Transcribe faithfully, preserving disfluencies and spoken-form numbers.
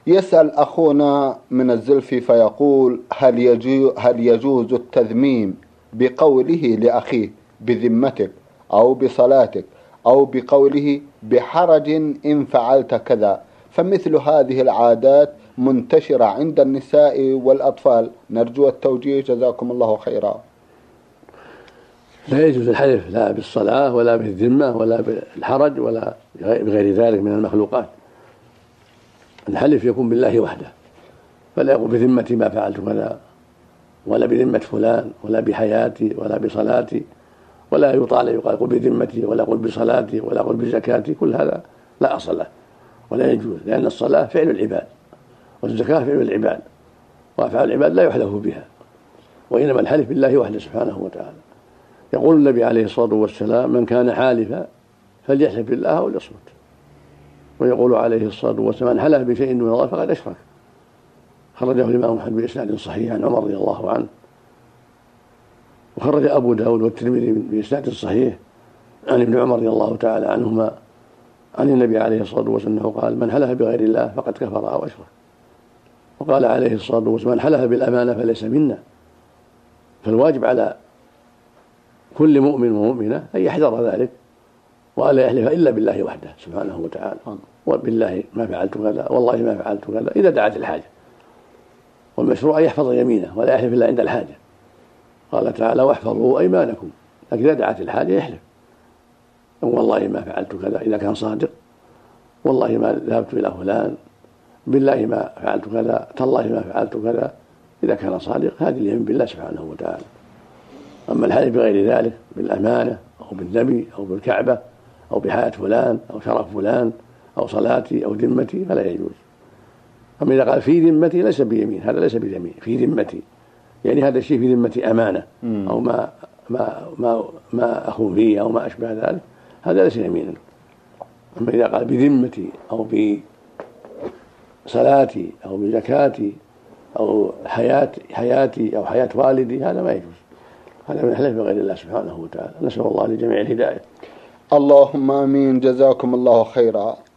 يسأل أخونا من الزلفي فيقول: هل يجوز, هل يجوز التذميم بقوله لأخيه بذمتك أو بصلاتك، أو بقوله بحرج إن فعلت كذا؟ فمثل هذه العادات منتشرة عند النساء والأطفال، نرجو التوجيه جزاكم الله خيرا. لا يجوز الحلف لا بالصلاة ولا بالذمة ولا بالحرج ولا بغير ذلك من المخلوقات. الحلف يكون بالله وحده، فلا يقول بذمتي ما فعلت كذا، ولا بذمة فلان، ولا بحياتي، ولا بصلاتي، ولا يطال يقول بذمتي، ولا يقول بصلاتي، ولا يقول بزكاتي. كل هذا لا أصل له ولا يجوز، لأن الصلاة فعل العباد والزكاة فعل العباد، وأفعال العباد لا يحلف بها، وإنما الحلف بالله وحده سبحانه وتعالى. يقول النبي عليه الصلاة والسلام: من كان حالفا فليحلف بالله أو ليصمت. ويقول عليه الصلاة والسلام: من حلف بشيء من الله فقد أشرك. خرجه الإمام أحمد بإسناد صحيح عن عمر رضي الله عنه، وخرج أبو داود والترمذي بإسناد صحيح عن ابن عمر رضي الله تعالى عنهما عن النبي عليه الصلاة والسلام قال: من حلف بغير الله فقد كفر أو أشرك. وقال عليه الصلاة والسلام: من حلف بالأمانة فليس منا. فالواجب على كل مؤمن ومؤمنة أن يحذر ذلك، وألا يحلف إلا بالله وحده سبحانه وتعالى. وبالله ما فعلت كذا، والله ما فعلت كذا، إذا دعت الحاجة. والمشروع أن يحفظ يمينه ولا يحلف إلا عند الحاجة. قال تعالى: واحفظوا أيمانكم. لكن إذا دعت الحاجة يحلف: والله ما فعلت كذا إذا كان صادق، والله ما ذهبت إلى فلان، بالله ما فعلت كذا، تالله ما فعلت كذا، إذا كان صادق. هذه اليمين بالله سبحانه وتعالى. أما الحلف بغير ذلك بالأمانة أو بالنبي أو بالكعبة أو بحياة فلان أو شرف فلان أو صلاتي أو ذمتي فلا يجوز. أما إذا قال في ذمتي ليس بيمين، هذا ليس بيمين. في ذمتي يعني هذا الشيء في ذمتي أمانة أو ما ما ما ما أخون فيه أو ما أشبه ذلك، هذا ليس يمينا. أما إذا قال بذمتي أو بصلاتي أو بزكاتي أو حياتي حياتي أو حياة والدي، هذا ما يجوز. هذا من الحلف بغير الله سبحانه وتعالى. نسأل الله لجميع الهداية. اللهم آمين. جزاكم الله خيرا.